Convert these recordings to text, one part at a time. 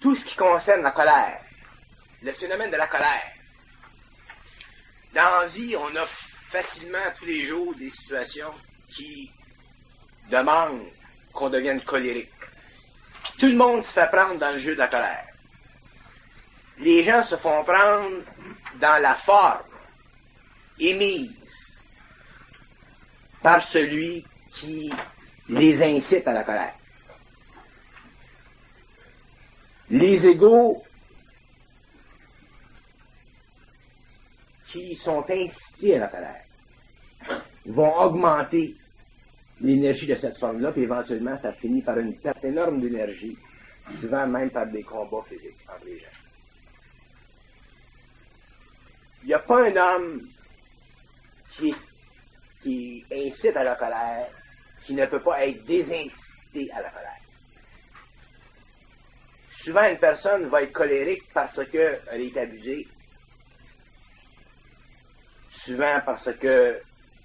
tout ce qui concerne la colère, le phénomène de la colère. Dans la vie, on a facilement tous les jours des situations qui demandent qu'on devienne colérique. Tout le monde se fait prendre dans le jeu de la colère. Les gens se font prendre dans la forme émise par celui qui les incite à la colère. Les égos qui sont incités à la colère vont augmenter l'énergie de cette forme-là, puis éventuellement, ça finit par une perte énorme d'énergie, souvent même par des combats physiques entre les gens. Il n'y a pas un homme qui incite à la colère qui ne peut pas être désincité à la colère. Souvent, une personne va être colérique parce qu'elle est abusée. Souvent parce que,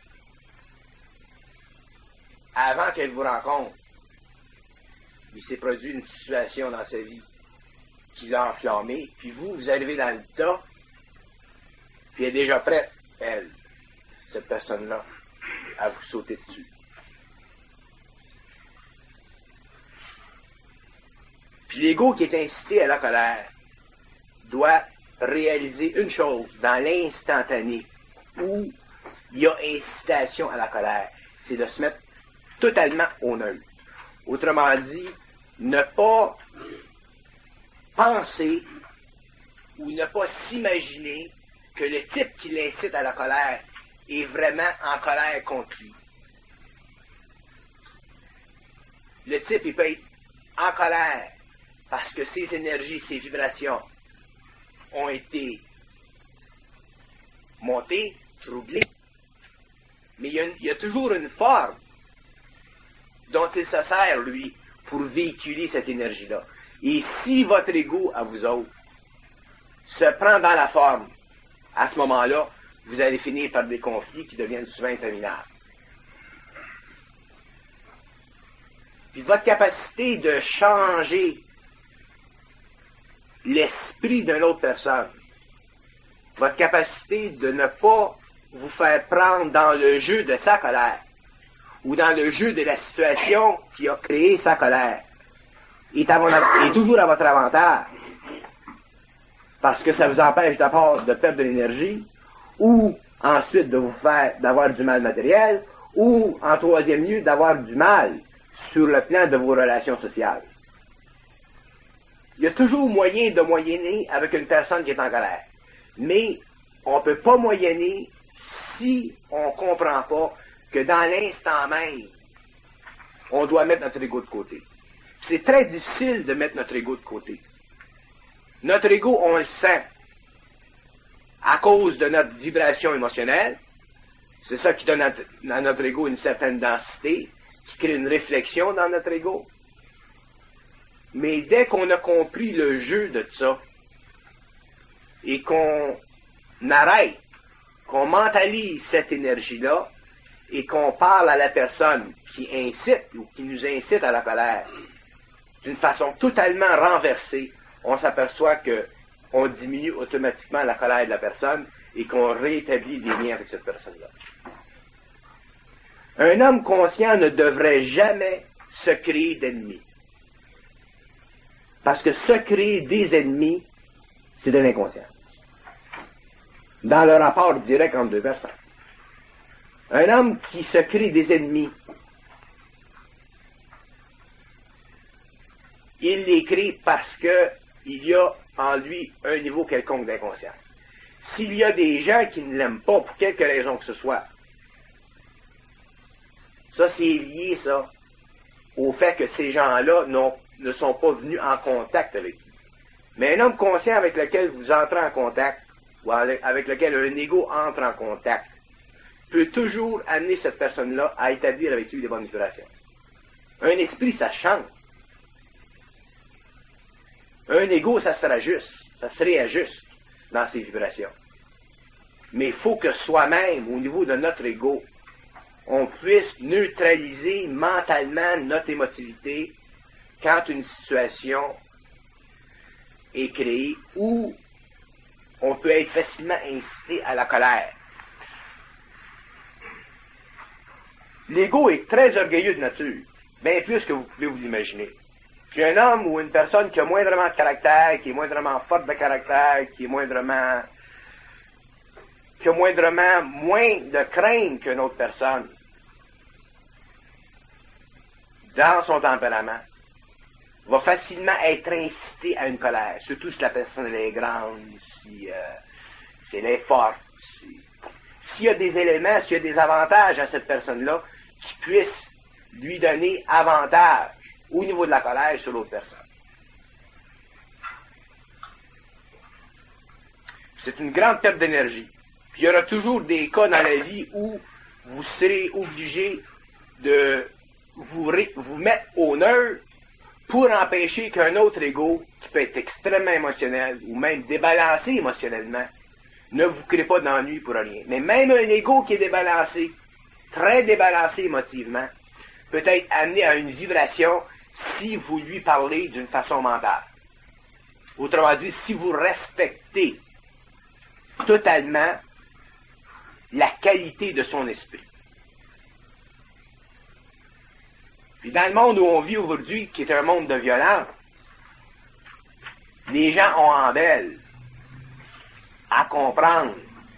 avant qu'elle vous rencontre, il s'est produit une situation dans sa vie qui l'a enflammé, puis vous arrivez dans le tas, puis elle est déjà prête, elle, cette personne-là, à vous sauter dessus. Puis l'ego qui est incité à la colère doit réaliser une chose dans l'instantané où il y a incitation à la colère, c'est de se mettre totalement au neutre. Autrement dit, ne pas penser ou ne pas s'imaginer que le type qui l'incite à la colère est vraiment en colère contre lui. Le type, il peut être en colère parce que ses énergies, ses vibrations ont été montées, troublées. Mais il y a toujours une forme dont il se sert, lui, pour véhiculer cette énergie-là. Et si votre ego, à vous autres, se prend dans la forme, à ce moment-là, vous allez finir par des conflits qui deviennent souvent interminables. Puis votre capacité de changer l'esprit d'une autre personne, votre capacité de ne pas vous faire prendre dans le jeu de sa colère, ou dans le jeu de la situation qui a créé sa colère, est toujours à votre avantage. Parce que ça vous empêche d'abord de perdre de l'énergie, ou ensuite de vous faire d'avoir du mal matériel, ou en troisième lieu d'avoir du mal sur le plan de vos relations sociales. Il y a toujours moyen de moyenner avec une personne qui est en colère. Mais on ne peut pas moyenner si on ne comprend pas que dans l'instant même, on doit mettre notre ego de côté. C'est très difficile de mettre notre ego de côté. Notre ego, on le sent à cause de notre vibration émotionnelle. C'est ça qui donne à notre ego une certaine densité, qui crée une réflexion dans notre ego. Mais dès qu'on a compris le jeu de ça, et qu'on arrête, qu'on mentalise cette énergie-là, et qu'on parle à la personne qui incite ou qui nous incite à la colère d'une façon totalement renversée, on s'aperçoit qu'on diminue automatiquement la colère de la personne et qu'on rétablit des liens avec cette personne-là. Un homme conscient ne devrait jamais se créer d'ennemis. Parce que se créer des ennemis, c'est de l'inconscient. Dans le rapport direct entre deux personnes. Un homme qui se crée des ennemis, il les crée parce qu'il y a en lui un niveau quelconque d'inconscience. S'il y a des gens qui ne l'aiment pas pour quelque raison que ce soit, ça c'est lié au fait que ces gens-là ne sont pas venus en contact avec lui. Mais un homme conscient avec lequel vous entrez en contact, ou avec lequel un ego entre en contact, peut toujours amener cette personne-là à établir avec lui des bonnes vibrations. Un esprit, ça change. Un ego, ça se rajuste, ça se réajuste dans ses vibrations. Mais il faut que soi-même, au niveau de notre ego, on puisse neutraliser mentalement notre émotivité quand une situation est créé où on peut être facilement incité à la colère. L'ego est très orgueilleux de nature, bien plus que vous pouvez vous l'imaginer. Puis un homme ou une personne qui a moindrement de caractère, qui est moindrement forte de caractère, qui a moindrement moins de crainte qu'une autre personne dans son tempérament, va facilement être incité à une colère, surtout si la personne elle est grande, si elle est forte, s'il y a des éléments, s'il y a des avantages à cette personne-là qui puissent lui donner avantage au niveau de la colère sur l'autre personne. C'est une grande perte d'énergie. Puis il y aura toujours des cas dans la vie où vous serez obligé de vous mettre au neutre pour empêcher qu'un autre ego, qui peut être extrêmement émotionnel ou même débalancé émotionnellement, ne vous crée pas d'ennui pour rien. Mais même un ego qui est débalancé, très débalancé émotivement, peut être amené à une vibration si vous lui parlez d'une façon mentale. Autrement dit, si vous respectez totalement la qualité de son esprit. Puis dans le monde où on vit aujourd'hui, qui est un monde de violence, les gens ont en d'elle à comprendre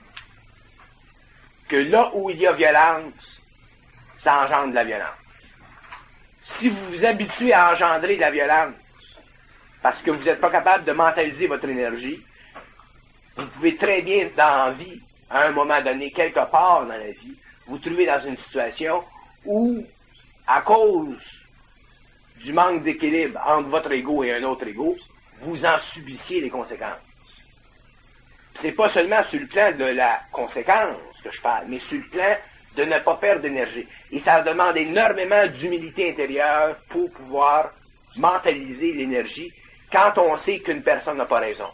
que là où il y a violence, ça engendre de la violence. Si vous vous habituez à engendrer de la violence, parce que vous n'êtes pas capable de mentaliser votre énergie, vous pouvez très bien, dans la vie, à un moment donné, quelque part dans la vie, vous trouver dans une situation où, à cause du manque d'équilibre entre votre ego et un autre ego, vous en subissiez les conséquences. C'est pas seulement sur le plan de la conséquence que je parle, mais sur le plan de ne pas perdre d'énergie. Et ça demande énormément d'humilité intérieure pour pouvoir mentaliser l'énergie quand on sait qu'une personne n'a pas raison.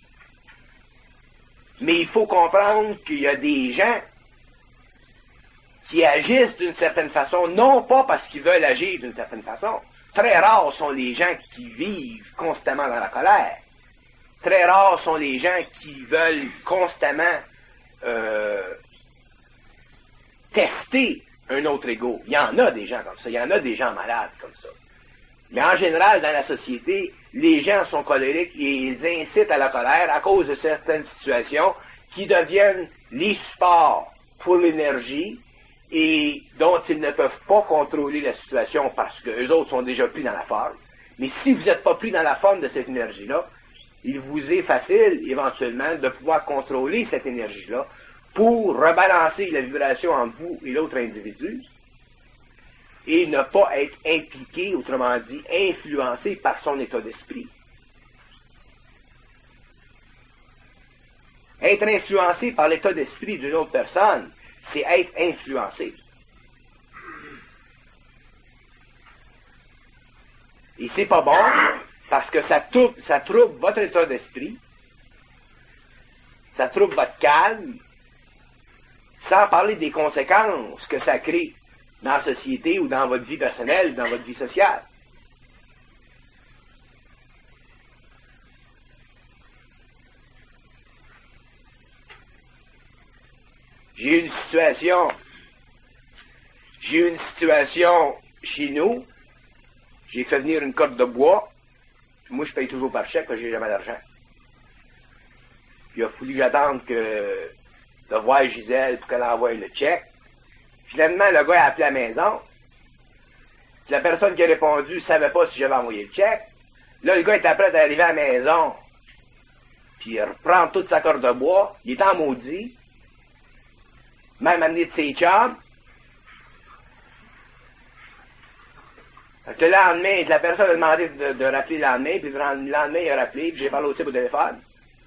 Mais il faut comprendre qu'il y a des gens qui agissent d'une certaine façon, non pas parce qu'ils veulent agir d'une certaine façon. Très rares sont les gens qui vivent constamment dans la colère. Très rares sont les gens qui veulent constamment tester un autre ego. Il y en a des gens comme ça, il y en a des gens malades comme ça. Mais en général, dans la société, les gens sont colériques et ils incitent à la colère à cause de certaines situations qui deviennent les supports pour l'énergie et dont ils ne peuvent pas contrôler la situation parce qu'eux autres sont déjà pris dans la forme. Mais si vous n'êtes pas pris dans la forme de cette énergie-là, il vous est facile, éventuellement, de pouvoir contrôler cette énergie-là pour rebalancer la vibration entre vous et l'autre individu et ne pas être impliqué, autrement dit, influencé par son état d'esprit. Être influencé par l'état d'esprit d'une autre personne, c'est être influencé. Et c'est pas bon, parce que ça trouble votre état d'esprit, ça trouble votre calme, sans parler des conséquences que ça crée dans la société ou dans votre vie personnelle ou dans votre vie sociale. J'ai eu une situation chez nous. J'ai fait venir une corde de bois. Moi, je paye toujours par chèque parce que j'ai jamais d'argent. Puis il a fallu que j'attende de voir Gisèle pour qu'elle envoie le chèque. Finalement, le gars a appelé à la maison. Puis la personne qui a répondu ne savait pas si j'avais envoyé le chèque. Là, le gars était prêt à arriver à la maison. Puis il reprend toute sa corde de bois. Il est en maudit. Même amené de ses chums. Le lendemain, la personne a demandé de rappeler le lendemain, puis le lendemain, il a rappelé, puis j'ai parlé au type au téléphone.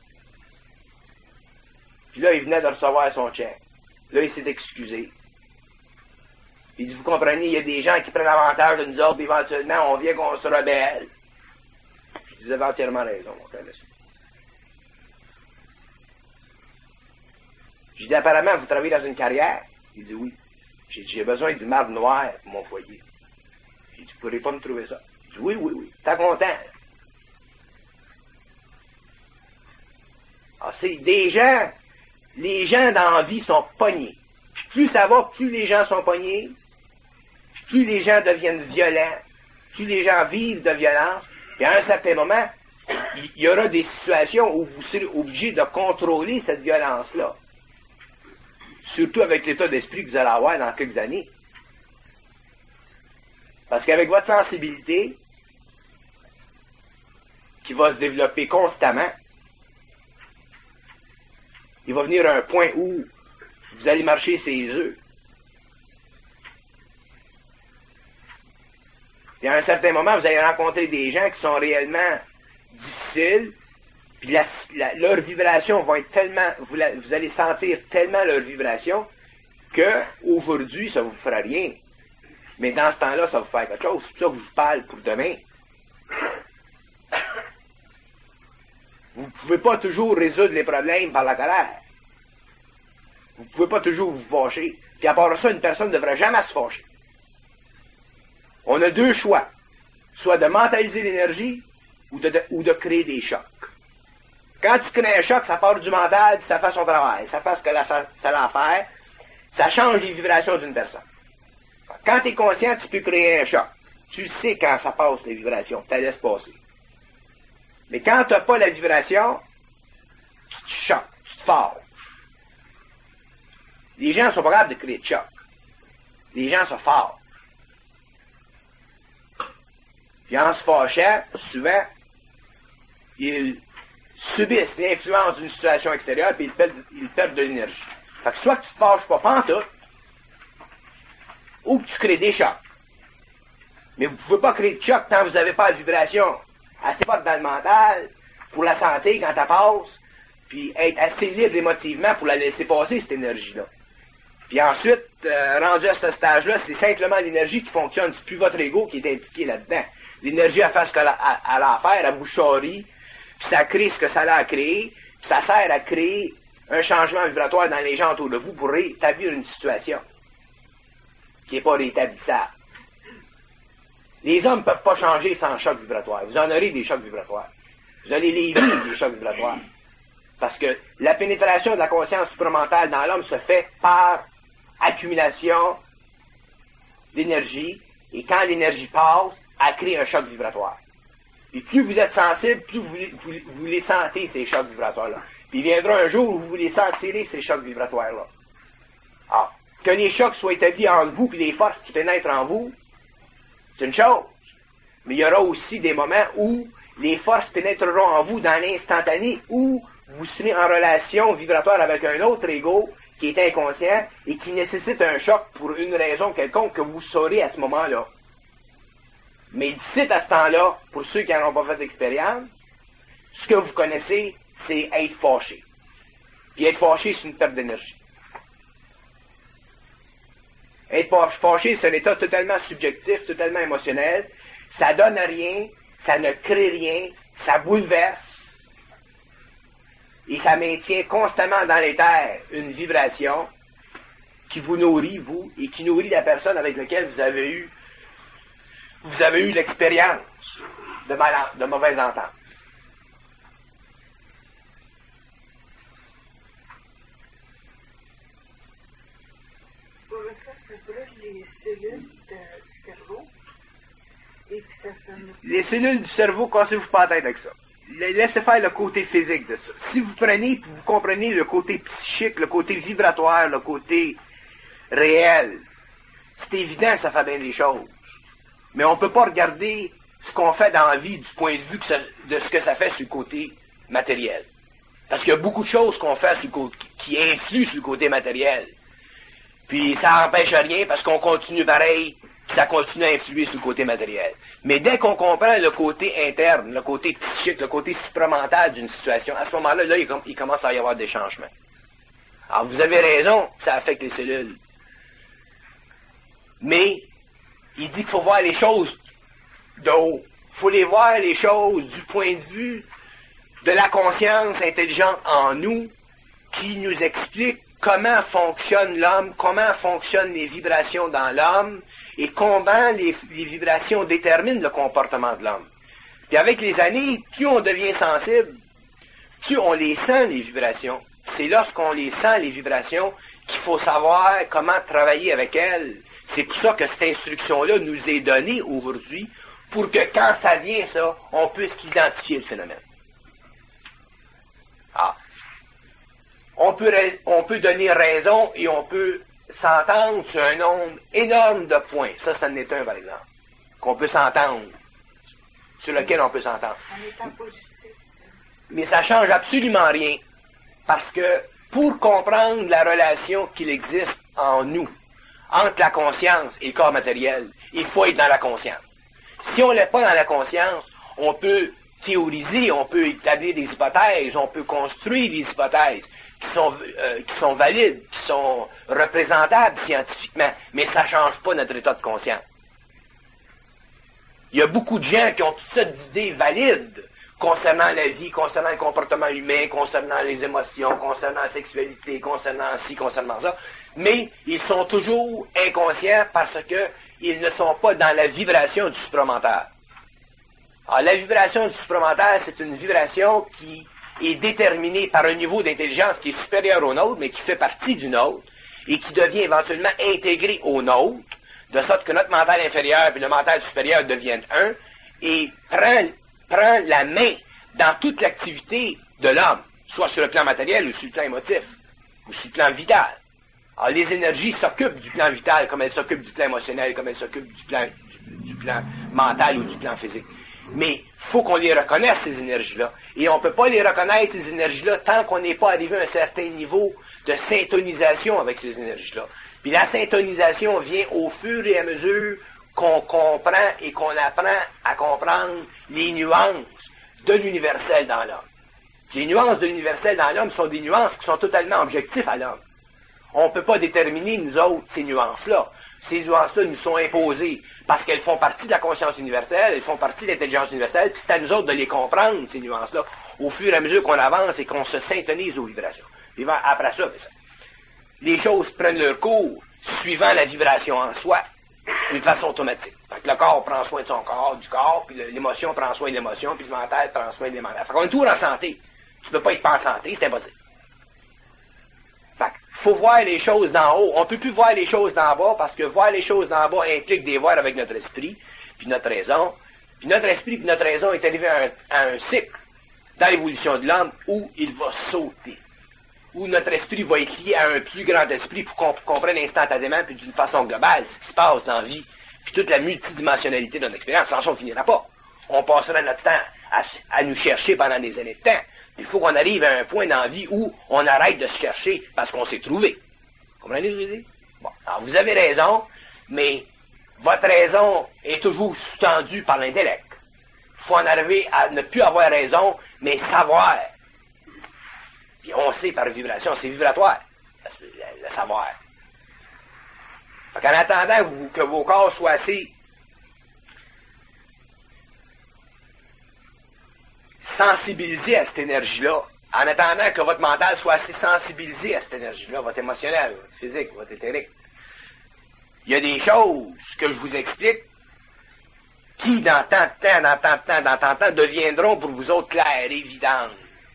Puis là, il venait de recevoir son chèque. Là, il s'est excusé. Il dit, vous comprenez, il y a des gens qui prennent avantage de nous autres, puis éventuellement, on vient qu'on se rebelle. Je disais entièrement raison, mon frère, monsieur. J'ai dit, apparemment, vous travaillez dans une carrière? Il dit, oui. J'ai besoin du marbre noir pour mon foyer. J'ai dit, vous ne pourrez pas me trouver ça. Il dit, oui. T'es content? Alors, c'est des gens, les gens dans la vie sont pognés. Plus ça va, plus les gens sont pognés, plus les gens deviennent violents, plus les gens vivent de violence, et à un certain moment, il y aura des situations où vous serez obligé de contrôler cette violence-là. Surtout avec l'état d'esprit que vous allez avoir dans quelques années. Parce qu'avec votre sensibilité, qui va se développer constamment, il va venir un point où vous allez marcher ses œufs. Et à un certain moment, vous allez rencontrer des gens qui sont réellement difficiles, puis leurs vibrations vont être tellement, vous allez sentir tellement leurs vibrations, que aujourd'hui, ça ne vous fera rien. Mais dans ce temps-là, ça va vous faire quelque chose. C'est pour ça que je vous parle pour demain. Vous ne pouvez pas toujours résoudre les problèmes par la colère. Vous ne pouvez pas toujours vous fâcher. Puis à part ça, une personne ne devrait jamais se fâcher. On a deux choix. Soit de mentaliser l'énergie ou de créer des chocs. Quand tu crées un choc, ça part du mental, puis ça fait son travail. Ça fait ce que ça a à faire. Ça change les vibrations d'une personne. Quand tu es conscient, tu peux créer un choc. Tu le sais quand ça passe, les vibrations. Tu la laisses passer. Mais quand tu n'as pas la vibration, tu te choques, tu te fâches. Les gens sont pas capables de créer de choc. Les gens se fâchent. Puis en se fâchant, souvent, ils subissent l'influence d'une situation extérieure, puis ils perdent de l'énergie. Fait que soit que tu te fâches pas pantoute, ou que tu crées des chocs. Mais vous ne pouvez pas créer de choc tant que vous n'avez pas de vibration assez forte dans le mental pour la sentir quand elle passe, puis être assez libre émotivement pour la laisser passer, cette énergie-là. Puis ensuite, rendu à ce stage-là, c'est simplement l'énergie qui fonctionne. C'est plus votre ego qui est impliqué là-dedans. L'énergie, elle fait ce qu'elle a à faire, elle vous charrie, puis ça crée ce que ça a à créer, puis ça sert à créer un changement vibratoire dans les gens autour de vous pour rétablir une situation qui n'est pas rétablissable. Les hommes ne peuvent pas changer sans choc vibratoire. Vous en aurez des chocs vibratoires. Vous allez les vivre, des chocs vibratoires. Parce que la pénétration de la conscience supramentale dans l'homme se fait par accumulation d'énergie, et quand l'énergie passe, elle crée un choc vibratoire. Et plus vous êtes sensible, plus vous les sentez, ces chocs vibratoires-là. Puis il viendra un jour où vous les sentirez, ces chocs vibratoires-là. Alors, que les chocs soient établis entre vous, puis les forces qui pénètrent en vous, c'est une chose. Mais il y aura aussi des moments où les forces pénétreront en vous dans l'instantané, où vous serez en relation vibratoire avec un autre ego qui est inconscient et qui nécessite un choc pour une raison quelconque que vous saurez à ce moment-là. Mais d'ici à ce temps-là, pour ceux qui n'en ont pas fait d'expérience, ce que vous connaissez, c'est être fâché. Puis être fâché, c'est une perte d'énergie. Être fâché, c'est un état totalement subjectif, totalement émotionnel. Ça donne rien, ça ne crée rien, ça bouleverse. Et ça maintient constamment dans l'éther une vibration qui vous nourrit, vous, et qui nourrit la personne avec laquelle vous avez eu l'expérience de mauvaise entente. Ça brûle les cellules du cerveau. Et puis ça sonne. Les cellules du cerveau, cassez-vous pas la tête avec ça. Laissez faire le côté physique de ça. Si vous prenez et vous comprenez le côté psychique, le côté vibratoire, le côté réel, c'est évident que ça fait bien des choses. Mais on ne peut pas regarder ce qu'on fait dans la vie du point de vue de ce que ça fait sur le côté matériel. Parce qu'il y a beaucoup de choses qu'on fait qui influent sur le côté matériel. Puis ça n'empêche rien parce qu'on continue pareil, puis ça continue à influer sur le côté matériel. Mais dès qu'on comprend le côté interne, le côté psychique, le côté supramental d'une situation, à ce moment-là, il commence à y avoir des changements. Alors vous avez raison, ça affecte les cellules. Mais il dit qu'il faut voir les choses de haut. Il faut les voir les choses du point de vue de la conscience intelligente en nous qui nous explique comment fonctionne l'homme, comment fonctionnent les vibrations dans l'homme et comment les vibrations déterminent le comportement de l'homme. Puis avec les années, plus on devient sensible, Plus on les sent, les vibrations. C'est lorsqu'on les sent, les vibrations, qu'il faut savoir comment travailler avec elles. C'est pour ça que cette instruction-là nous est donnée aujourd'hui, pour que quand ça vient, ça, on puisse identifier le phénomène. Ah. On peut donner raison et on peut s'entendre sur un nombre énorme de points. Ça en est un, par exemple. Qu'on peut s'entendre. Sur lequel on peut s'entendre. En étant positif. Mais ça change absolument rien. Parce que pour comprendre la relation qu'il existe en nous, entre la conscience et le corps matériel, il faut être dans la conscience. Si on n'est pas dans la conscience, on peut théoriser, on peut établir des hypothèses, on peut construire des hypothèses qui sont valides, qui sont représentables scientifiquement, mais ça ne change pas notre état de conscience. Il y a beaucoup de gens qui ont toutes sortes d'idées valides concernant la vie, concernant le comportement humain, concernant les émotions, concernant la sexualité, concernant ci, concernant ça, mais ils sont toujours inconscients parce qu'ils ne sont pas dans la vibration du supramental. Alors, la vibration du supramental, c'est une vibration qui est déterminée par un niveau d'intelligence qui est supérieur au nôtre, mais qui fait partie du nôtre, et qui devient éventuellement intégré au nôtre, de sorte que notre mental inférieur et le mental supérieur deviennent un, et prend la main dans toute l'activité de l'homme, soit sur le plan matériel ou sur le plan émotif, ou sur le plan vital. Alors, les énergies s'occupent du plan vital comme elles s'occupent du plan émotionnel, comme elles s'occupent du plan mental ou du plan physique. Mais il faut qu'on les reconnaisse, ces énergies-là. Et on ne peut pas les reconnaître, ces énergies-là, tant qu'on n'est pas arrivé à un certain niveau de syntonisation avec ces énergies-là. Puis la syntonisation vient au fur et à mesure qu'on comprend et qu'on apprend à comprendre les nuances de l'universel dans l'homme. Les nuances de l'universel dans l'homme sont des nuances qui sont totalement objectives à l'homme. On ne peut pas déterminer, nous autres, ces nuances-là. Ces nuances-là nous sont imposées parce qu'elles font partie de la conscience universelle, elles font partie de l'intelligence universelle, puis c'est à nous autres de les comprendre, ces nuances-là, au fur et à mesure qu'on avance et qu'on se syntonise aux vibrations. Puis après ça, les choses prennent leur cours suivant la vibration en soi, d'une façon automatique. Fait que le corps prend soin de son corps, du corps, puis l'émotion prend soin de l'émotion, puis le mental prend soin de l'émental. Fait qu'on est toujours en santé. Tu peux pas être pas en santé, c'est impossible. Fait qu'il faut voir les choses d'en haut. On ne peut plus voir les choses d'en bas parce que voir les choses d'en bas implique de les voir avec notre esprit, puis notre raison. Puis notre esprit puis notre raison est arrivé à un cycle dans l'évolution de l'homme où il va sauter. Où notre esprit va être lié à un plus grand esprit pour qu'on comprenne instantanément puis d'une façon globale ce qui se passe dans la vie, puis toute la multidimensionnalité de notre expérience. Sans ça, on ne finira pas. On passera notre temps à nous chercher pendant des années de temps. Il faut qu'on arrive à un point dans la vie où on arrête de se chercher parce qu'on s'est trouvé. Comprenez ce que je veux dire? Bon, alors vous avez raison, mais votre raison est toujours sous-tendue par l'intellect. Il faut en arriver à ne plus avoir raison, mais savoir. Puis on sait par vibration, c'est vibratoire, le savoir. En attendant que vos corps soient assez sensibilisés à cette énergie-là, en attendant que votre mental soit assez sensibilisé à cette énergie-là, votre émotionnel, votre physique, votre éthérique, il y a des choses que je vous explique qui, dans tant de temps, deviendront pour vous autres claires, évidentes,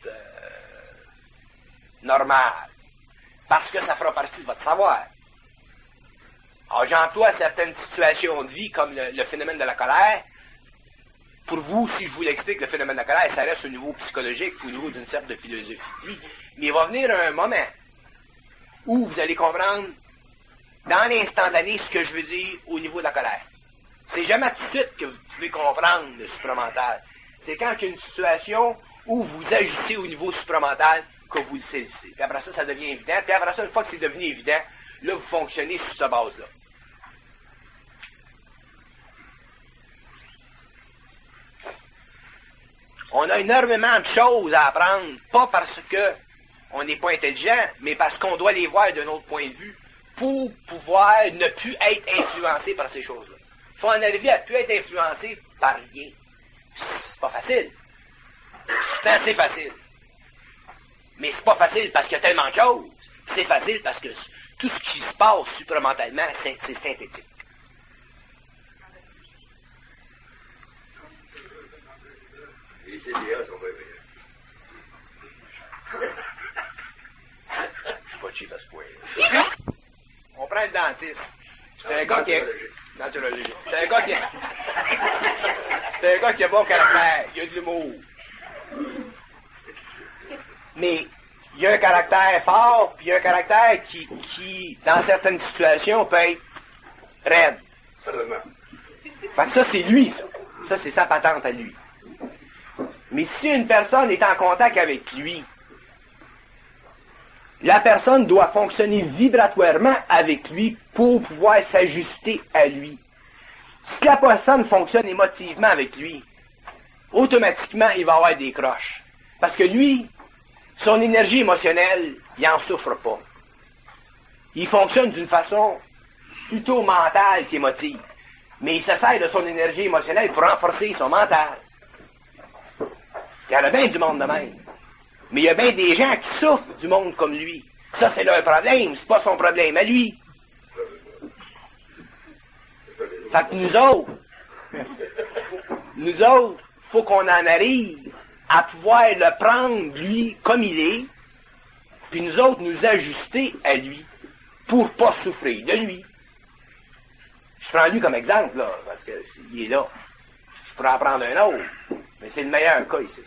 normales, parce que ça fera partie de votre savoir. Alors, j'emploie certaines situations de vie, comme le phénomène de la colère. Pour vous, si je vous l'explique, le phénomène de la colère, ça reste au niveau psychologique, au niveau d'une sorte de philosophie de vie. Mais il va venir un moment où vous allez comprendre, dans l'instantané, ce que je veux dire au niveau de la colère. C'est jamais tout de suite que vous pouvez comprendre le supramental. C'est quand il y a une situation où vous agissez au niveau supramental que vous le saisissez. Puis après ça, ça devient évident. Puis après ça, une fois que c'est devenu évident, là, vous fonctionnez sur cette base-là. On a énormément de choses à apprendre, pas parce que on n'est pas intelligent, mais parce qu'on doit les voir d'un autre point de vue pour pouvoir ne plus être influencé par ces choses-là. Il faut en arriver à ne plus être influencé par rien. C'est pas facile. C'est assez facile. Mais c'est pas facile parce qu'il y a tellement de choses. C'est facile parce que tout ce qui se passe supramentalement, c'est synthétique. Les CDA sont pas pas cheap à ce point. On prend le dentiste. C'est un gars qui est... Naturologie. C'est un gars qui a bon caractère. Il a de l'humour. Mais il y a un caractère fort, puis il y a un caractère qui, dans certaines situations, peut être raide. Fait que ça, c'est lui, ça. Ça, c'est sa patente à lui. Mais si une personne est en contact avec lui, la personne doit fonctionner vibratoirement avec lui pour pouvoir s'ajuster à lui. Si la personne fonctionne émotivement avec lui, automatiquement, il va avoir des croches. Parce que lui, son énergie émotionnelle, il n'en souffre pas. Il fonctionne d'une façon plutôt mentale qu'émotive. Mais il se sert de son énergie émotionnelle pour renforcer son mental. Il y en a bien du monde de même. Mais il y a bien des gens qui souffrent du monde comme lui. Ça, c'est leur problème, c'est pas son problème à lui. Fait que nous autres, faut qu'on en arrive à pouvoir le prendre, lui, comme il est, puis nous autres, nous ajuster à lui, pour pas souffrir de lui. Je prends lui comme exemple, là, parce que il est là. Je pourrais en prendre un autre, mais c'est le meilleur cas ici.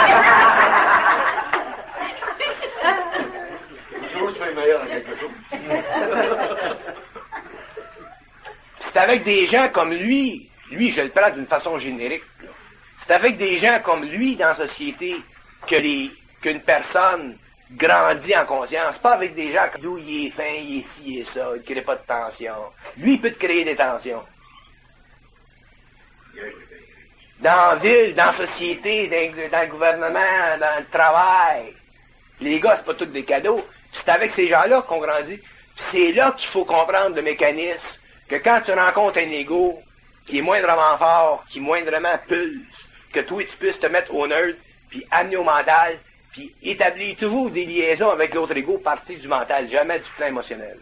Toujours sois meilleur dans quelque chose. C'est avec des gens comme lui, je le prends d'une façon générique, là. C'est avec des gens comme lui dans la société qu'une personne grandit en conscience, pas avec des gens comme lui, il est fin, il est ci et ça, il ne crée pas de tension. Lui, il peut te créer des tensions. Dans la ville, dans la société, dans le gouvernement, dans le travail, les gars, c'est pas tous des cadeaux. C'est avec ces gens-là qu'on grandit. Puis c'est là qu'il faut comprendre le mécanisme, que quand tu rencontres un ego qui est moindrement fort, qui moindrement pulse, que toi, tu puisses te mettre au neutre, puis amener au mental, puis établir toujours des liaisons avec l'autre ego, partir du mental, jamais du plan émotionnel.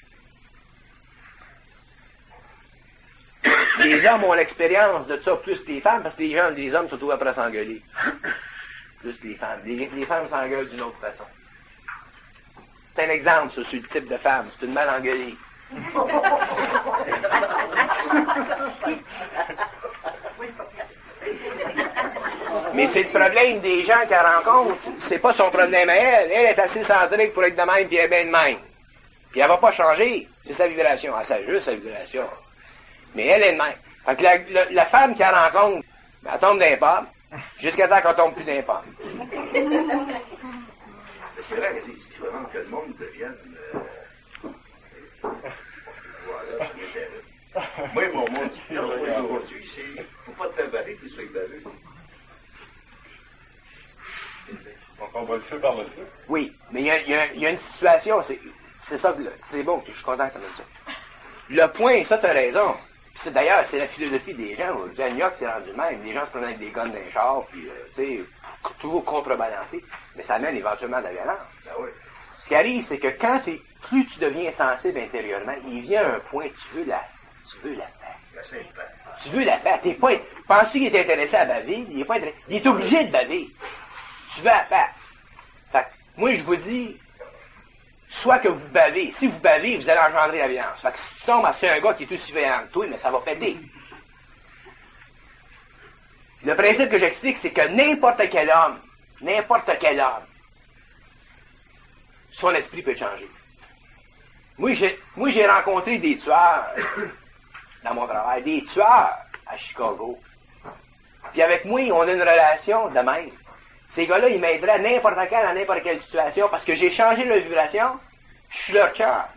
Les hommes ont l'expérience de ça plus que les femmes, parce que les hommes sont toujours après à s'engueuler. Plus que les femmes. Les femmes s'engueulent d'une autre façon. C'est un exemple, ça, sur le type de femme. C'est une mal engueulée. Mais c'est le problème des gens qu'elle rencontre. C'est pas son problème à elle. Elle est assez centrique pour être de même, puis elle est bien de même. Puis elle va pas changer. C'est sa vibration. Elle sait juste sa vibration. Mais elle est de même. Fait que la femme qu'elle rencontre, elle tombe d'un pommes, jusqu'à temps qu'on tombe plus d'un pommes. C'est vrai que c'est vraiment que le monde devienne... voilà, moi, mon dicton aujourd'hui, c'est faut pas te faire baver, puis tu sois bavé. Donc on va le feu par le feu. Oui, mais il y a une situation, c'est ça, c'est bon, je suis content que tu ça. Le point, ça, tu as raison. Puis d'ailleurs, c'est la philosophie des gens. À New York, c'est rendu le même. Les gens se prennent avec des guns dans les chars, puis, tu sais, toujours contrebalancer. Mais ça mène éventuellement à la violence. Ben oui. Ce qui arrive, c'est que plus tu deviens sensible intérieurement, il vient un point, tu veux la paix. La simple paix. Tu veux la paix. Penses-tu qu'il est intéressé à baver? Il est pas intéressé. Il est obligé de baver. Tu veux la paix. Fait que, moi, je vous dis, soit que vous bavez. Si vous bavez, vous allez engendrer la violence. Fait que si tu tombes sur un gars qui est aussi violent que toi, mais ça va péter. Le principe que j'explique, c'est que n'importe quel homme, son esprit peut changer. Moi, j'ai rencontré des tueurs dans mon travail, des tueurs à Chicago. Puis avec moi, on a une relation de même. Ces gars-là, ils m'aideraient à n'importe quelle situation, parce que j'ai changé leur vibration, je suis leur cœur.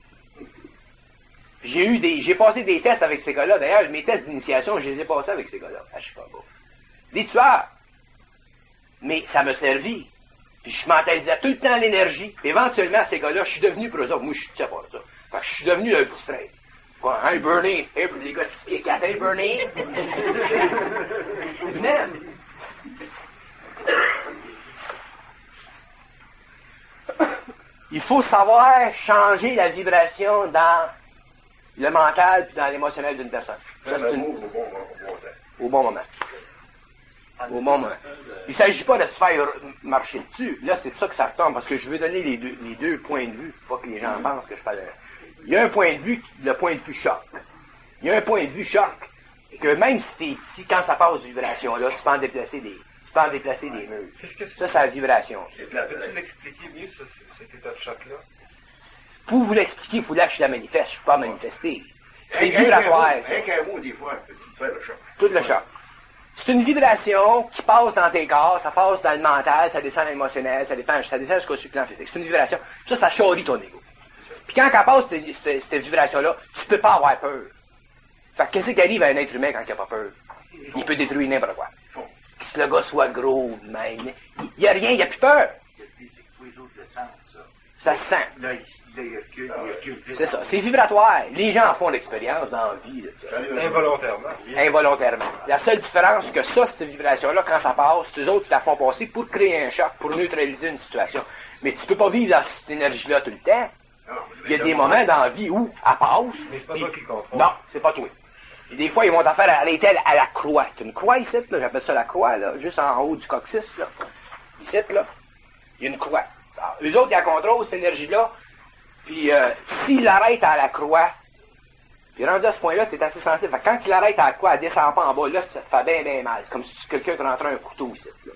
J'ai passé des tests avec ces gars-là. D'ailleurs, mes tests d'initiation, je les ai passés avec ces gars-là, à Chicago. Des tueurs. Mais ça m'a servi. Puis je mentalisais tout le temps l'énergie. Puis éventuellement, ces gars-là, je suis devenu pour eux autres. Moi, je suis pas ça. Fait que je suis devenu le petit frère. Quoi, hein, Bernie? Hey, les gars de 6 pieds 4, hey, Bernie? Même. Il faut savoir changer la vibration dans le mental puis dans l'émotionnel d'une personne. Ça, c'est au bon temps. au bon moment. Au moment. Il ne s'agit pas de se faire marcher dessus. Là, c'est de ça que ça retombe, parce que je veux donner les deux points de vue, pas que les gens pensent que je fais Il y a un point de vue, le point de vue choc. Il y a un point de vue choc, que même si t'es petit, quand ça passe vibration-là, tu peux en déplacer des murs. Ça, c'est la vibration. Peux-tu l'expliquer mieux, cet état de choc-là? Pour vous l'expliquer, il faut là que je la manifeste. Je ne suis pas manifester. C'est vibratoire, ça. Rien qu'un mot, des fois, tu fais le choc. Tout le choc. C'est une vibration qui passe dans tes corps, ça passe dans le mental, ça descend dans l'émotionnel, ça descend jusqu'au plan physique. C'est une vibration. Ça charrie ton ego. Puis quand elle passe cette vibration-là, tu peux pas avoir peur. Fait que qu'est-ce qui arrive à un être humain quand il n'a pas peur? Il peut détruire n'importe quoi. Que le gars soit gros, même. Il n'y a rien, il n'y a plus peur. Les autres le sentent, ça. Ça se sent. Là, il recule. C'est ça. C'est vibratoire. Les gens en font l'expérience dans la vie. Là, Involontairement. Involontairement. La seule différence que ça, cette vibration-là, quand ça passe, c'est eux autres qui la font passer pour créer un choc, pour neutraliser une situation. Mais tu peux pas vivre dans cette énergie-là tout le temps. Il y a des moments dans la vie où elle passe. Mais c'est pas toi qui contrôle. Non, c'est pas toi. Et des fois, ils vont t'en faire aller à la croix. Tu as une croix ici, là, j'appelle ça la croix, là, juste en haut du coccyx, là. Ici, là, il y a une croix. Alors, eux autres, ils la contrôlent, cette énergie-là. Puis, s'ils l'arrêtent à la croix, puis rendu à ce point-là, tu es assez sensible. Fait que quand il arrête à la croix, elle descend pas en bas, là, ça te fait bien, bien mal. C'est comme si quelqu'un te rentrait un couteau ici, là.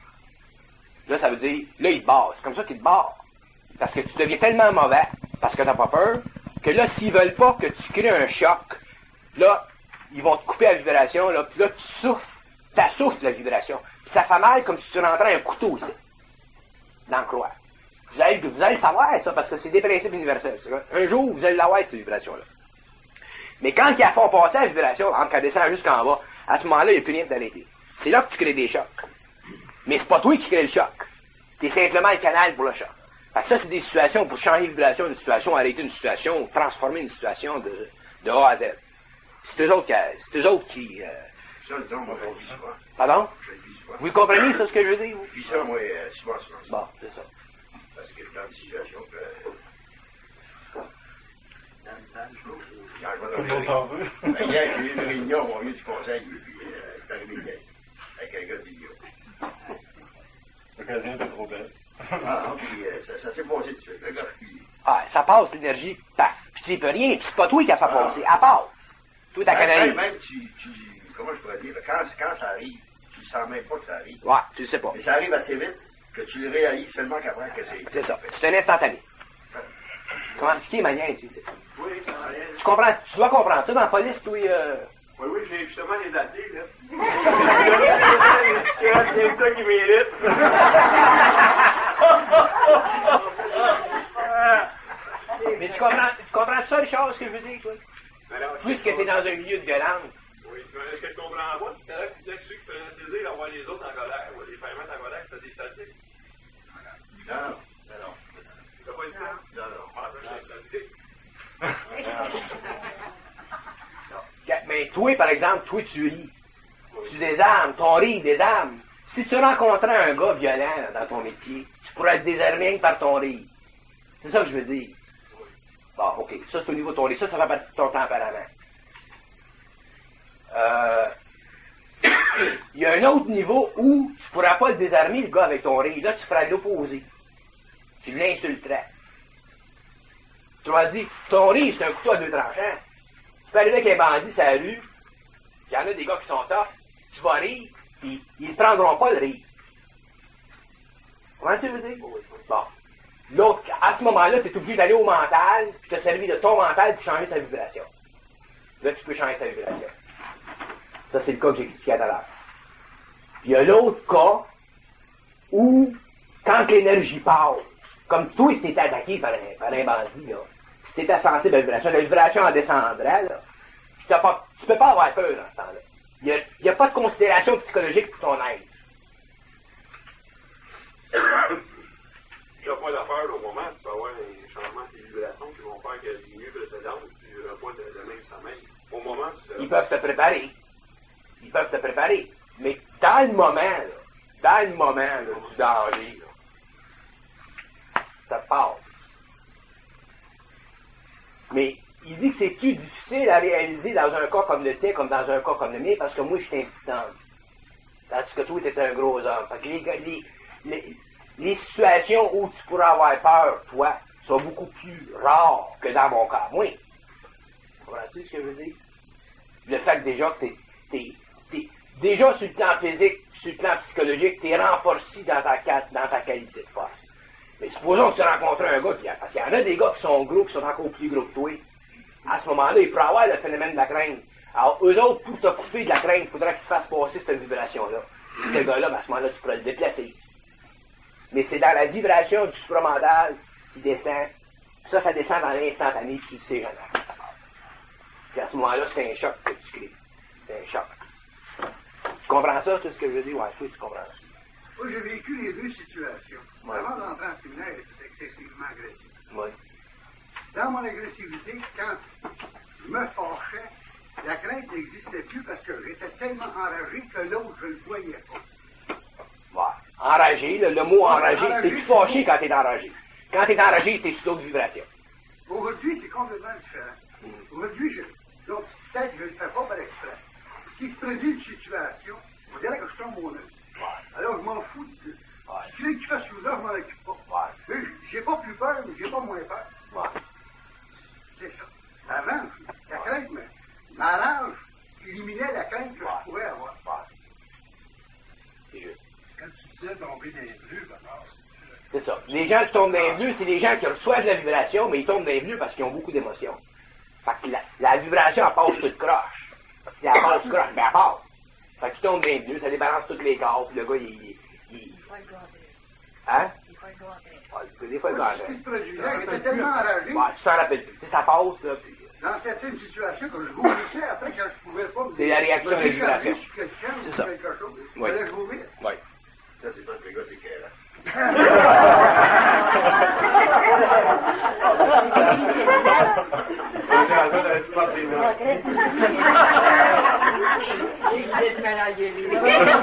Là, ça veut dire, là, il te barre. C'est comme ça qu'il te barre. Parce que tu deviens tellement mauvais, parce que t'as pas peur, que là, s'ils veulent pas que tu crées un choc, là, ils vont te couper la vibration, là, puis là, tu souffles la vibration. Puis ça fait mal comme si tu rentrais un couteau ici, dans le croix. Vous allez le savoir, ça, parce que c'est des principes universels. Un jour, vous allez l'avoir, cette vibration-là. Mais quand ils la font passer la vibration, quand elle descend jusqu'en bas, à ce moment-là, il n'y a plus rien d'arrêter. C'est là que tu crées des chocs. Mais c'est pas toi qui crée le choc. Tu es simplement le canal pour le choc. Fait que ça, c'est des situations pour changer la vibration d'une situation, arrêter une situation, transformer une situation de A à Z. C'est eux autres qui... Ça, le temps, moi, je le vis souvent. Pardon? Je le vis souvent. Vous comprenez, ça, ce que je veux dire, vous? Je vis ça, moi, souvent. Bon, c'est ça. Parce que dans des situations que... Dans le jour où... Tout le monde t'en veut. Hier, j'ai eu une réunion au milieu du conseil, puis c'est arrivé hier, avec un gars de vidéo. L'occasion était trop belle. Puis ça s'est passé tout de suite. Le gars, puis... Ah, ça passe, l'énergie, paf. Puis tu sais rien, puis c'est pas toi qui a fait passer, elle passe. Toi, t'as canalisé. Même, comment je pourrais dire, quand ça arrive, tu ne sens même pas que ça arrive. Ouais, tu le sais pas. Mais ça arrive assez vite que tu le réalises seulement qu'après que c'est... C'est ça. C'est un instantané. Comment expliquer manière, tu sais? Oui, Tu comprends, tu dois comprendre ça dans la police, toi, Oui, j'ai justement les appelés, là. C'est ça qui mérite. Mais tu comprends ça, Richard, ce que je veux dire, toi? Plus que t'es dans un milieu de violence. Oui, ce que je comprends pas, c'est que tu disais que ceux qui prenaient plaisir d'avoir les autres en colère, ou les faire mettre en colère, c'était des sadiques. Non. T'as pas dit ça? Non. Je pensais que c'était sadique. Mais toi, par exemple, toi, tu ris. Tu désarmes. Ton rire désarme. Si tu rencontrais un gars violent là, dans ton métier, tu pourrais le désarmer par ton rire. C'est ça que je veux dire. Bon, OK. Ça, c'est au niveau de ton rire. Ça fait partie de ton tempérament. Il y a un autre niveau où tu ne pourras pas le désarmer, le gars, avec ton rire. Là, tu feras l'opposé. Tu l'insulterais. Tu m'as dit, ton rire, c'est un couteau à deux tranchants. Tu peux arriver avec un bandit sur la rue, il y en a des gars qui sont tough, tu vas rire, puis ils ne prendront pas le rire. Comment tu veux dire? Bon. L'autre, à ce moment-là, tu es obligé d'aller au mental, puis te servir de ton mental pour changer sa vibration. Là, tu peux changer sa vibration. Ça, c'est le cas que j'expliquais tout à l'heure. Puis il y a l'autre cas où, quand l'énergie passe, comme toi, si t'étais attaqué par un bandit, là, si t'étais sensible à la vibration en descendrait, là, tu peux pas avoir peur dans ce temps-là. Il n'y a pas de considération psychologique pour ton aide. Si tu n'as pas d'affaire au moment, tu peux avoir un changement de vibrations qui vont faire que les minutes précédentes, tu n'auras pas de même sommeil. Au moment, Ils peuvent te préparer. Mais dans le moment, là, du danger, là, ça passe. Mais il dit que c'est plus difficile à réaliser dans un cas comme le tien comme dans un cas comme le mien parce que moi, je suis un petit ange. Tandis que toi, t'es un gros homme. Fait que les situations où tu pourrais avoir peur, toi, sont beaucoup plus rares que dans mon cas. Moi, comprends-tu ce que je veux dire? Le fait que déjà que t'es déjà sur le plan physique, sur le plan psychologique, t'es renforcé dans ta qualité de force. Mais supposons que tu rencontres un gars, parce qu'il y en a des gars qui sont gros, qui sont encore plus gros que toi. À ce moment-là, il pourrait avoir le phénomène de la crainte. Alors, eux autres, pour te couper de la crainte, il faudrait qu'ils te fassent passer cette vibration-là. Et ce gars-là, à ce moment-là, tu pourrais le déplacer. Mais c'est dans la vibration du supramental qui descend. Ça descend dans l'instantané, tu sais jamais quand ça passe. Puis à ce moment-là, c'est un choc que tu crées. C'est un choc. Tu comprends ça, tout ce que je veux dire? Ouais, toi, tu comprends ça. Moi, j'ai vécu les deux situations. Ouais. Avant d'entrer en séminaire, j'étais excessivement agressif. Oui. Dans mon agressivité, quand je me fâchais, la crainte n'existait plus parce que j'étais tellement enragé que l'autre, je ne le voyais pas. Ouais. Enragé, le mot enragé, Enragé, t'es plus fâché quand t'es enragé. Quand t'es enragé, t'es sur d'autres vibrations. Aujourd'hui, c'est complètement différent. Aujourd'hui, donc, peut-être que je ne le fais pas par exprès. Si je prédis une situation, on dirait que je tombe mon œil. Alors, je m'en fous de... Tu veux que tu fasses tout ça, je m'en occupe pas. J'ai pas plus peur, mais j'ai pas moins peur. C'est ça. Avant, la crainte m'arrange, éliminait la crainte que je pouvais avoir. C'est juste. Quand tu disais tomber dans les bleus, alors... C'est ça. Les gens qui tombent dans les bleus, c'est les gens qui reçoivent la vibration, mais ils tombent dans les bleus parce qu'ils ont beaucoup d'émotions. Fait que la vibration, elle passe toute croche. Si elle passe croche, ben elle passe. Fait qu'ils tombent dans les bleus, ça débalance tous les corps, puis le gars, il... Hein? Ouais, des fois, il gâtait. Ce qui se produisait, j'étais tellement enragé. Ouais, tu t'en rappelles plus. Tu sais, ça passe, là, puis... Dans certaines situations, quand je vomissais, après, quand je pouvais pas... C'est la réaction à la vibration. C'est ça. Quelque chose. Oui. Fallait que je vomisse. Oui. Ça, c'est pas que le gars t'éclaire. C'est la seule avec pas des mains. Vous êtes malade, lui.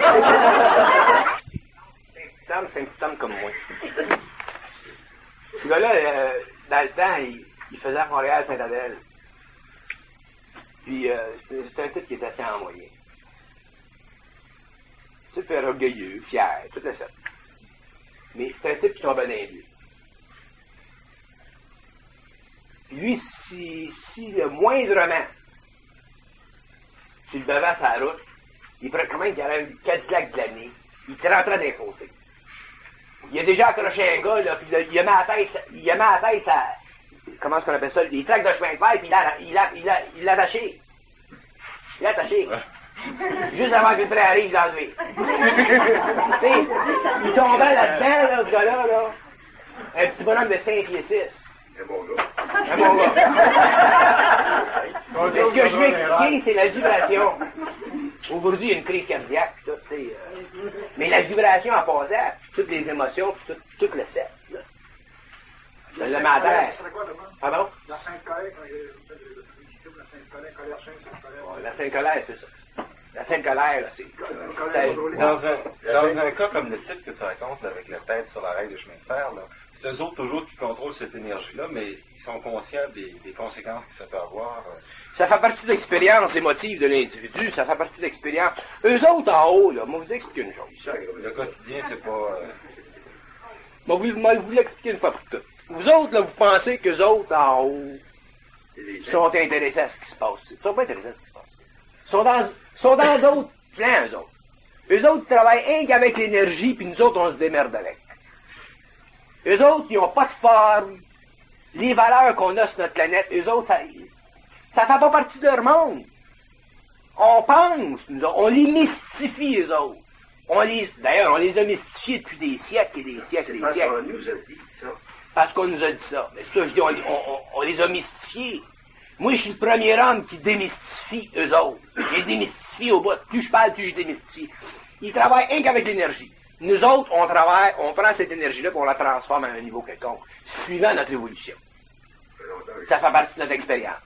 C'est un petit homme comme moi. Ce gars-là, dans le temps, il faisait à Montréal-Saint-Adèle. Puis, c'était un type qui était assez envoyé. Super orgueilleux, fier, tout ça. Mais c'est un type qui tombait dans les lieux. Puis lui, si le moindrement, tu le devais à sa route, il pourrait quand même qu'il y avait un Cadillac de l'année, il te rentrait dans les fossés. Il a déjà accroché un gars, là, puis là, il a mis à la tête sa, comment est-ce qu'on appelle ça, des plaques de chemin de fer, puis il l'a attaché. Il l'a attaché. Juste avant que le train arrive, il l'a enlevé. Tu sais, il tombait là-dedans, là, ce gars-là, là. Un petit bonhomme de 5 pieds 6. Un bon gars. Un bon gars. Mais ce que je veux expliquer, c'est la vibration. Aujourd'hui, il y a une crise cardiaque, tout, tu sais. Mais la vibration a passé à toutes les émotions, tout le set, là. Le matin. Pardon? La Sainte-Colère, quand j'ai fait la Sainte-Colère, colère Sainte-Colère. La Sainte-Colère, c'est ça. La Sainte-Colère, là, c'est... Dans un cas comme le type que tu racontes, là, avec la tête sur la rail de chemin de fer, là, c'est eux autres toujours qui contrôlent cette énergie-là, mais ils sont conscients des conséquences que ça peut avoir. Ça fait partie de l'expérience émotive de l'individu, ça fait partie de l'expérience... Eux autres, en haut, là, moi, vous expliquer une chose. Le quotidien, c'est pas... Moi, vous l'expliquer une fois pour toutes. Vous autres, là, vous pensez qu'eux autres, en haut, sont intéressés à ce qui se passe. Ils sont pas intéressés à ce qui se passe. Ils sont dans d'autres plans, eux autres. Eux autres, ils travaillent rien qu'avec l'énergie, puis nous autres, on se démerde avec. Eux autres, ils n'ont pas de forme. Les valeurs qu'on a sur notre planète, eux autres, ça fait pas partie de leur monde. On pense, nous autres, on les mystifie, eux autres. D'ailleurs, on les a mystifiés depuis des siècles et des siècles et des siècles. On nous a dit ça. Parce qu'on nous a dit ça. Mais c'est ça que je dis, on les a mystifiés. Moi, je suis le premier homme qui démystifie eux autres. J'ai démystifié au bout. Plus je parle, plus je démystifie. Ils travaillent rien qu'avec l'énergie. Nous autres, on prend cette énergie-là et on la transforme à un niveau quelconque, suivant notre évolution. Ça fait partie de notre expérience.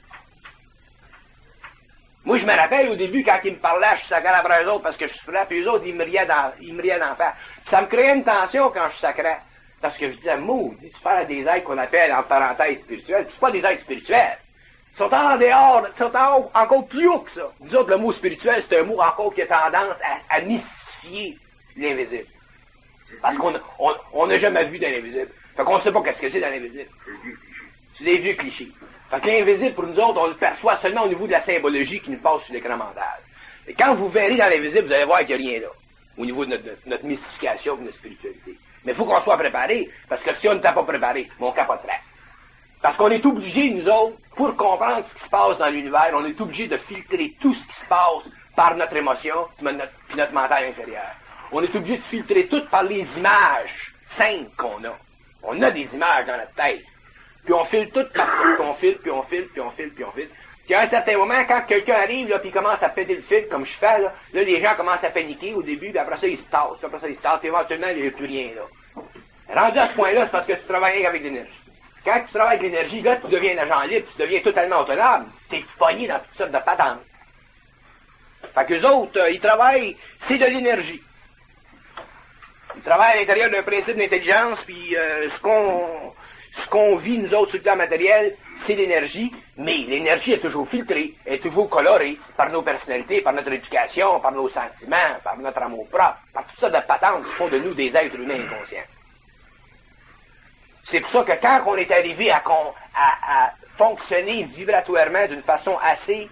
Moi, je me rappelle au début, quand ils me parlaient, je sacrais après eux autres parce que je souffrais, puis eux autres, ils me riaient d'en faire. Puis ça me créait une tension quand je sacrais. Parce que je disais, maudit, tu parles à des êtres qu'on appelle, en parenthèse, spirituels. Puis c'est pas des êtres spirituels. sont en dehors, sont encore plus haut que ça. Nous autres, le mot spirituel, c'est un mot encore qui a tendance à mystifier l'invisible. Parce qu'on n'a jamais vu dans l'invisible. Fait qu'on ne sait pas qu'est-ce que c'est dans l'invisible. C'est des vieux clichés. Fait que l'invisible, pour nous autres, on le perçoit seulement au niveau de la symbologie qui nous passe sur l'écran mental. Et quand vous verrez dans l'invisible, vous allez voir qu'il n'y a rien là. Au niveau de notre mystification de notre spiritualité. Mais il faut qu'on soit préparé, parce que si on n'était pas préparé, on capoterait. Parce qu'on est obligé, nous autres, pour comprendre ce qui se passe dans l'univers, on est obligé de filtrer tout ce qui se passe par notre émotion puis notre mental inférieur. On est obligé de filtrer tout par les images simples qu'on a. On a des images dans notre tête. Puis on file tout par ça, puis on file, puis on file, puis on file, puis on file. Puis à un certain moment, quand quelqu'un arrive, là, puis il commence à péter le fil, comme je fais, là, les gens commencent à paniquer au début, puis après ça, ils se tassent, puis éventuellement, il n'y a plus rien, là. Rendu à ce point-là, c'est parce que tu travailles avec l'énergie. Quand tu travailles avec l'énergie, là, tu deviens un agent libre, tu deviens totalement autonome. T'es pogné dans toutes sortes de patentes. Fait qu'eux autres, ils travaillent, c'est de l'énergie. Ils travaillent à l'intérieur d'un principe d'intelligence, puis ce qu'on vit, nous autres, sur le plan matériel, c'est l'énergie, mais l'énergie est toujours filtrée, est toujours colorée par nos personnalités, par notre éducation, par nos sentiments, par notre amour propre, par toutes sortes de patentes qui font de nous des êtres humains inconscients. C'est pour ça que quand on est arrivé à fonctionner vibratoirement d'une façon assez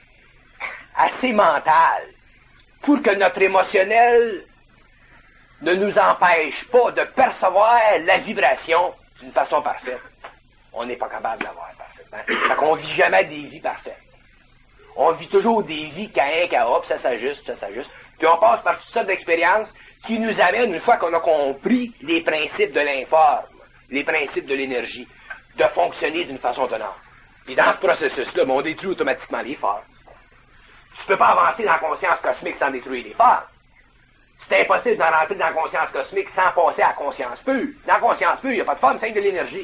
mentale, pour que notre émotionnel ne nous empêche pas de percevoir la vibration d'une façon parfaite, on n'est pas capable d'avoir parfaitement. Fait qu'on vit jamais des vies parfaites. On vit toujours des vies qu'à un, qu'à puis ça s'ajuste. Puis on passe par toutes sortes d'expériences qui nous amènent, une fois qu'on a compris les principes de l'informe, les principes de l'énergie, de fonctionner d'une façon autonome. Puis dans ce processus-là, on détruit automatiquement les phares. Tu peux pas avancer dans la conscience cosmique sans détruire les phares. C'est impossible d'en rentrer dans la conscience cosmique sans passer à la conscience pure. Dans la conscience pure, il n'y a pas de forme, c'est de l'énergie.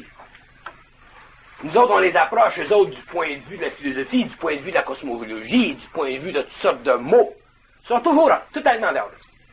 Nous autres, on les approche, eux autres, du point de vue de la philosophie, du point de vue de la cosmologie, du point de vue de toutes sortes de mots. Ils sont toujours totalement dehors.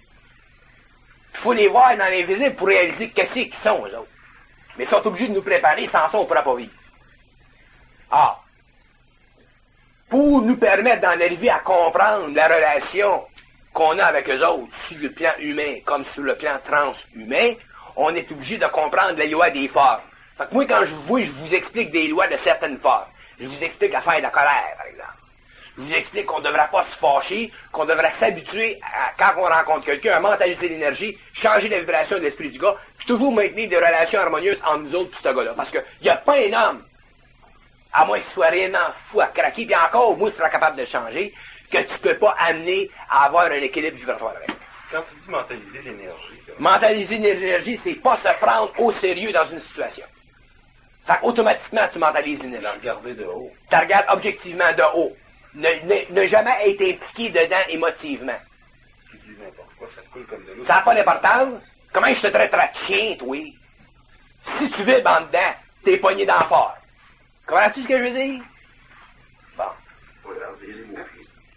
Il faut les voir dans l'invisible pour réaliser qu'est-ce qu'ils sont, eux autres. Mais ils sont obligés de nous préparer, sans ça, on ne pourra pas vivre. Ah! Pour nous permettre d'en arriver à comprendre la relation qu'on a avec eux autres, sur le plan humain comme sur le plan transhumain, on est obligé de comprendre les lois des formes. Fait que moi, quand je vous explique des lois de certaines formes. Je vous explique l'affaire de la colère, par exemple. Je vous explique qu'on ne devrait pas se fâcher, qu'on devrait s'habituer, quand on rencontre quelqu'un, à mentaliser l'énergie, changer la vibration de l'esprit du gars, puis toujours maintenir des relations harmonieuses entre nous autres et ce gars-là. Parce qu'il n'y a pas un homme, à moins qu'il soit réellement fou à craquer, puis encore, moi, je serais capable de le changer, que tu ne peux pas amener à avoir un équilibre vibratoire avec. Quand tu dis mentaliser l'énergie... Mentaliser l'énergie, c'est pas se prendre au sérieux dans une situation. Fait qu'automatiquement, tu mentalises l'énergie. La regarder de haut. Tu regardes objectivement de haut. Ne jamais être impliqué dedans émotivement. Tu dis n'importe quoi, ça te coule comme de l'eau. Ça n'a pas d'importance. Comment je te traiterais de chien, toi? Si tu vis en dedans, t'es pogné dans le fort. Comprends-tu ce que je veux dire? Bon. Voilà, vous les mots.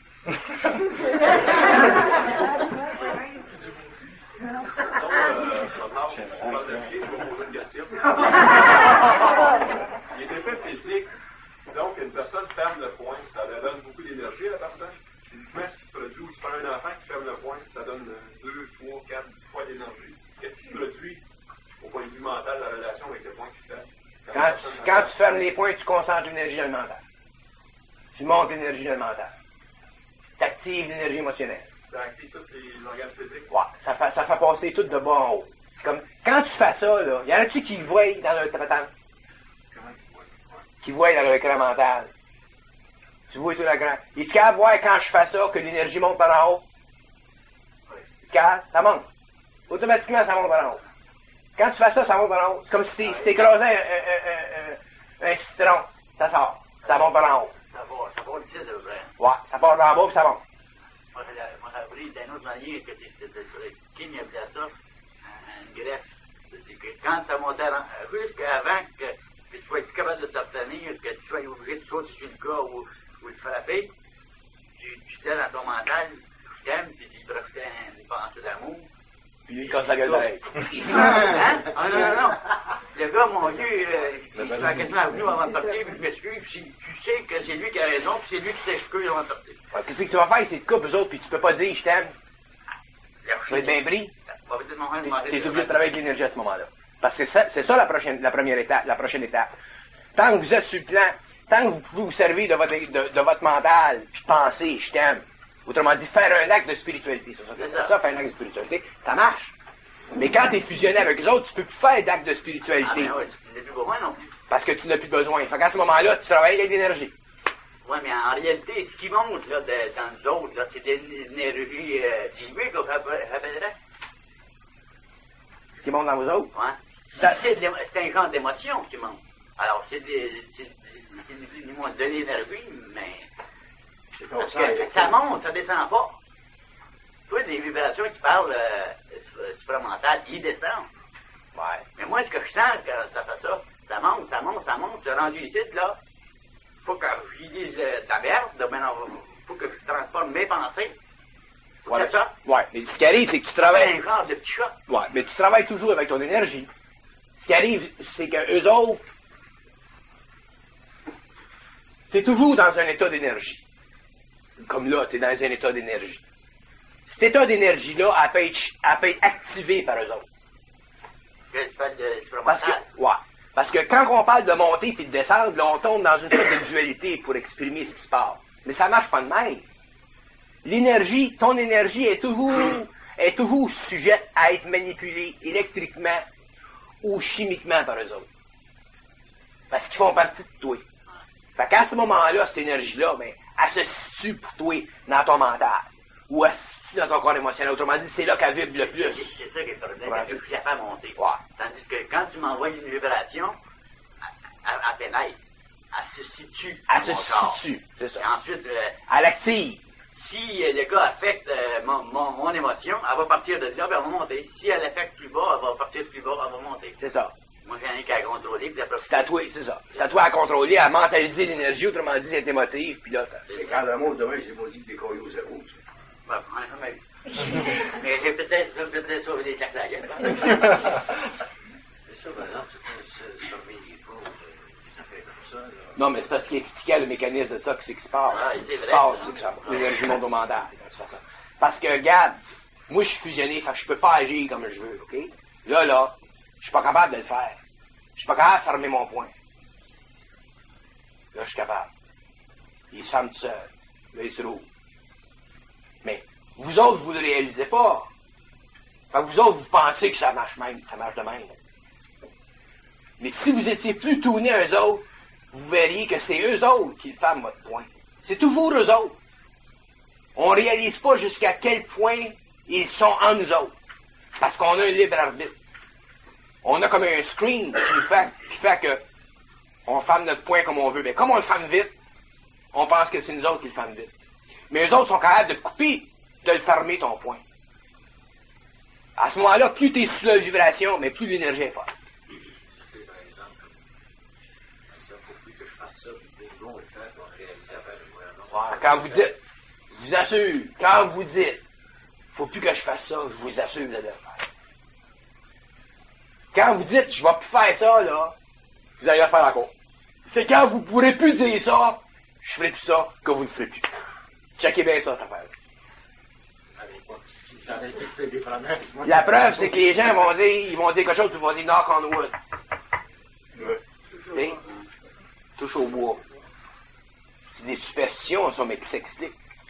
On parle de pied, je vais poser une question. Les effets physiques, disons qu'une personne ferme le poing, ça donne beaucoup d'énergie à la personne. Physiquement, ce qui se produit, ou tu prends un enfant qui ferme le poing, ça donne 2, 3, 4, 10 fois d'énergie. Qu'est-ce qui se produit au point de vue mental, la relation avec le poing qui se ferme? Quand tu fermes les poings, tu concentres l'énergie dans le mental. Tu montes l'énergie dans le mental. Tu actives l'énergie émotionnelle. Ça active tous les organes physiques? Ouais, ça fait passer tout de bas en haut. C'est comme, quand tu fais ça, là, y en a-tu qui le voient dans leur traitant? Qui voient dans leur écran mental? Tu vois tout l'écran. Es-tu capable de voir quand je fais ça, que l'énergie monte par en haut? Ça monte. Automatiquement, ça monte par en haut. Quand tu fais ça, ça monte par en haut. C'est comme si t'écrasais un citron. Ça sort. Ça monte par en haut. Ça va le titre, vrai. Ouais, ça part par en bas puis ça monte. Moi, j'ai appris d'une autre manière que King appelait ça une greffe. C'est que quand tu montais jusqu'avant que tu sois plus capable de t'obtenir, que tu sois obligé de sauter sur le gars ou de frapper, tu disais dans ton mental, je t'aime, puis tu projetais une pensée d'amour. Puis lui, il casse la gueule d'oreille. Hein? Ah non. Le gars, mon Dieu, il la question à nous avant de partir, puis je m'excuse, puis tu sais que c'est lui qui a raison, puis c'est lui qui s'excuse avant de partir. Qu'est-ce que tu vas faire, c'est de coupe, eux autres, puis tu peux pas dire je t'aime. Tu vas être bien pris. T'es obligé de travailler avec l'énergie à ce moment-là. Parce que c'est ça la première étape, la prochaine étape. Tant que vous êtes sur le plan, tant que vous pouvez vous servir de votre mental, puis penser je t'aime. Autrement dit, faire un acte de spiritualité. C'est ça, faire un acte de spiritualité, ça marche. Mais quand tu es fusionné avec eux autres, tu peux plus faire d'acte de spiritualité. Ah, mais oui, tu n'as plus besoin non plus. Parce que tu n'as plus besoin. Fait qu'à ce moment-là, tu travailles avec l'énergie. Oui, mais en réalité, ce qui monte là, dans nous autres, là, c'est de l'énergie diluée qu'on rappellerait. Ce qui monte dans vous autres? Ouais. C'est un genre d'émotion qui monte. Alors, c'est ni moins de l'énergie, mais... Parce que ça monte, ça descend pas. Toi, des vibrations qui parlent supramentales, ils descendent. Ouais. Mais moi, ce que je sens quand ça fait ça, ça monte, ça monte, ça monte. Je suis rendu ici, là. Faut que je dise de la merde, faut que je transforme mes pensées. Ouais, c'est ça? Ouais, mais ce qui arrive, c'est que tu travailles... C'est un genre de petit chat. Ouais, mais tu travailles toujours avec ton énergie. Ce qui arrive, c'est que eux autres... T'es toujours dans un état d'énergie. Comme là, t'es dans un état d'énergie. Cet état d'énergie-là, elle peut être activé par eux autres. Parce que quand on parle de monter puis de descendre, là, on tombe dans une sorte de dualité pour exprimer ce qui se passe. Mais ça marche pas de même. L'énergie, ton énergie est toujours sujette à être manipulée électriquement ou chimiquement par eux autres. Parce qu'ils font partie de toi. Fait qu'à ce moment-là, cette énergie-là, ben, elle se situe pour toi dans ton mental. Ou elle se situe dans ton corps émotionnel. Autrement dit, c'est là qu'elle vibre le plus. C'est ça qui est le problème, elle ne pas monter. Ouais. Tandis que quand tu m'envoies une vibration, elle pénètre. Elle se situe dans mon corps. C'est ça. Et ensuite, elle active. Si le gars affecte mon émotion, elle va partir de là, puis elle va monter. Si elle affecte plus bas, elle va partir plus bas, elle va monter. C'est ça. Moi, j'ai rien qu'à contrôler, puis après... C'est à toi, c'est ça. C'est à toi à contrôler, à mentaliser l'énergie, autrement dit, c'est émotif, puis là... Et quand l'amour demain, c'est maudit de décoller au zéro. Ben, mais j'ai peut-être sauvé des claques la gueule. C'est ça, par exemple, tu surveiller pas, ça fait comme ça, là. Non, mais c'est parce qu'il expliquait le mécanisme de ça, que c'est qui se passe. Ah, Ce qui c'est se vrai, passe, ça. c'est que ça, l'énergie monte au mental, quand tu fais ça. Parce que, regarde, moi, je suis fusionné, fait que je peux pas agir comme je veux, OK? Là, je suis pas capable de le faire. Je suis pas capable de fermer mon poing. Là, je suis capable. Il se ferme tout seul. Là, il se roule. Mais, vous autres, vous ne le réalisez pas. Fait que vous autres, vous pensez que ça marche même, ça marche de même. Mais si vous étiez plus tournés à eux autres, vous verriez que c'est eux autres qui ferment votre poing. C'est toujours eux autres. On ne réalise pas jusqu'à quel point ils sont en nous autres. Parce qu'on a un libre arbitre. On a comme un screen qui fait que on ferme notre poing comme on veut. Mais comme on le ferme vite, on pense que c'est nous autres qui le ferment vite. Mais eux autres sont capables de couper, de le fermer ton poing. À ce moment-là, plus tu es sous la vibration, mais plus l'énergie est forte. Par exemple, ça faut plus que je fasse ça, puis des bons effets pour réaliser après le gouvernement. Quand vous dites, je vous assure, quand vous dites, faut plus que je fasse ça, je vous assure, vous allez le faire. Quand vous dites, je vais plus faire ça, là, vous allez le faire encore. C'est quand vous pourrez plus dire ça, je ferai plus ça, que vous ne ferez plus. Checkez bien ça, cette affaire. La preuve, c'est que les gens vont dire quelque chose, ils vont dire knock on wood. Ouais. Touche au bois. C'est des superstitions, ça, mais qui s'expliquent.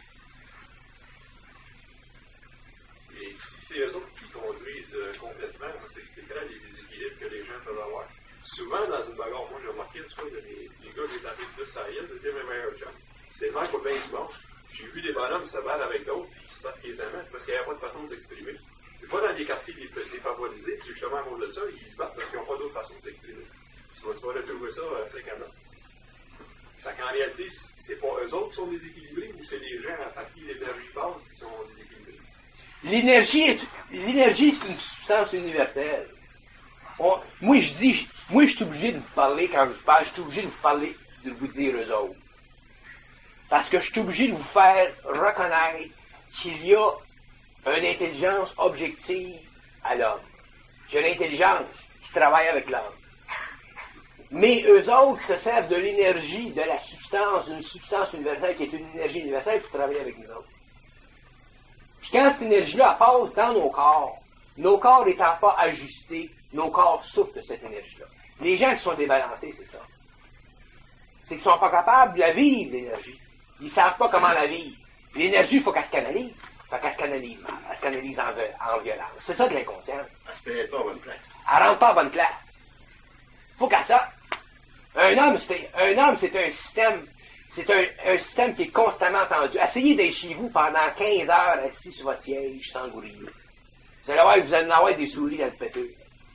Et si c'est eux autres qui conduisent complètement, ça expliquerait les déséquilibres que les gens peuvent avoir. Souvent, dans une bagarre, moi j'ai remarqué, tu vois, les gars qui tapent plus à la gueule, c'était mes meilleurs chums. C'est le mec qui a bien du bon. J'ai vu des bonhommes se battre avec d'autres, puis c'est parce qu'ils les aimaient, c'est parce qu'il n'y avait pas de façon de s'exprimer. C'est pas dans les quartiers défavorisés, puis justement à cause de ça, ils se battent parce qu'ils n'ont pas d'autre façon de s'exprimer. Tu vas retrouver ça fréquemment. Fait qu'en réalité, c'est pas eux autres qui sont déséquilibrés, ou c'est les gens à qui l'énergie passe qui sont déséquilibrés. L'énergie, c'est une substance universelle. Moi, je suis obligé de vous parler, quand je vous parle, je suis obligé de vous parler, de vous dire eux autres. Parce que je suis obligé de vous faire reconnaître qu'il y a une intelligence objective à l'homme. J'ai une intelligence qui travaille avec l'homme. Mais eux autres se servent de l'énergie de la substance, d'une substance universelle qui est une énergie universelle pour travailler avec nous autres. Puis quand cette énergie-là passe dans nos corps n'étant pas ajustés, nos corps souffrent de cette énergie-là. Les gens qui sont débalancés, c'est ça. C'est qu'ils ne sont pas capables de la vivre, l'énergie. Ils ne savent pas comment la vivre. L'énergie, il faut qu'elle se canalise. Fait qu'elle se canalise mal. Elle se canalise en violence. C'est ça de l'inconscience. Elle se pas à bonne place. Elle rentre pas à bonne place. Faut qu'elle sorte. Un homme, c'est un système. C'est un système qui est constamment tendu. Essayez d'être chez vous pendant 15 heures assis sur votre siège sans gouriller. Vous allez voir que vous allez en avoir des souris dans le péteux.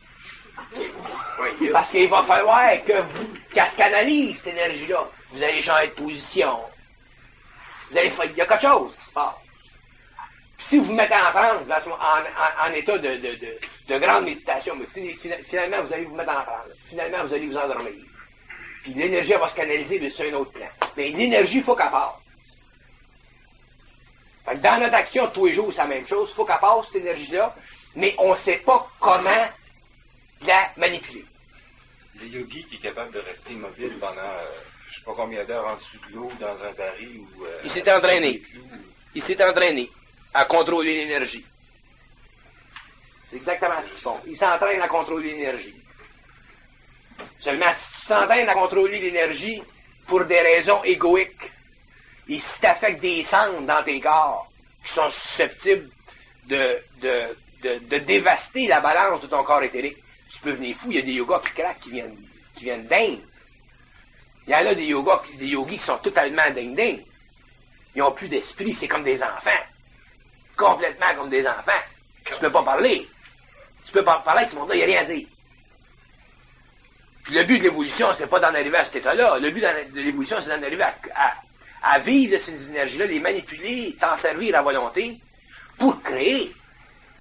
Parce qu'il va falloir qu'elle se canalise, cette énergie-là. Vous allez changer de position. Il y a quelque chose qui se passe. Puis si vous vous mettez en transe, en état de grande méditation, mais finalement, vous allez vous mettre en transe. Finalement, vous allez vous endormir. Puis l'énergie, elle va se canaliser sur un autre plan. Mais l'énergie, il faut qu'elle passe. Fait que dans notre action de tous les jours, c'est la même chose. Il faut qu'elle passe, cette énergie-là, mais on ne sait pas comment la manipuler. Le yogi qui est capable de rester immobile pendant je sais pas combien d'heures en dessous de l'eau, dans un baril ou... il s'est entraîné. Il s'est entraîné à contrôler l'énergie. C'est exactement ce qu'ils font. Ils s'entraînent à contrôler l'énergie. Seulement, si tu t'entraînes à contrôler l'énergie pour des raisons égoïques, et si tu affectes des cendres dans tes corps qui sont susceptibles de dévaster la balance de ton corps éthérique, tu peux venir fou. Il y a des yogas qui craquent, qui viennent d'Inde. Il y en a des yogis qui sont totalement ding-ding. Ils n'ont plus d'esprit, c'est comme des enfants. Complètement comme des enfants. Tu peux pas parler. Tu peux pas parler avec ce monde-là, il n'y a rien à dire. Puis le but de l'évolution, c'est pas d'en arriver à cet état-là. Le but de l'évolution, c'est d'en arriver à vivre de ces énergies-là, les manipuler, t'en servir à volonté, pour créer.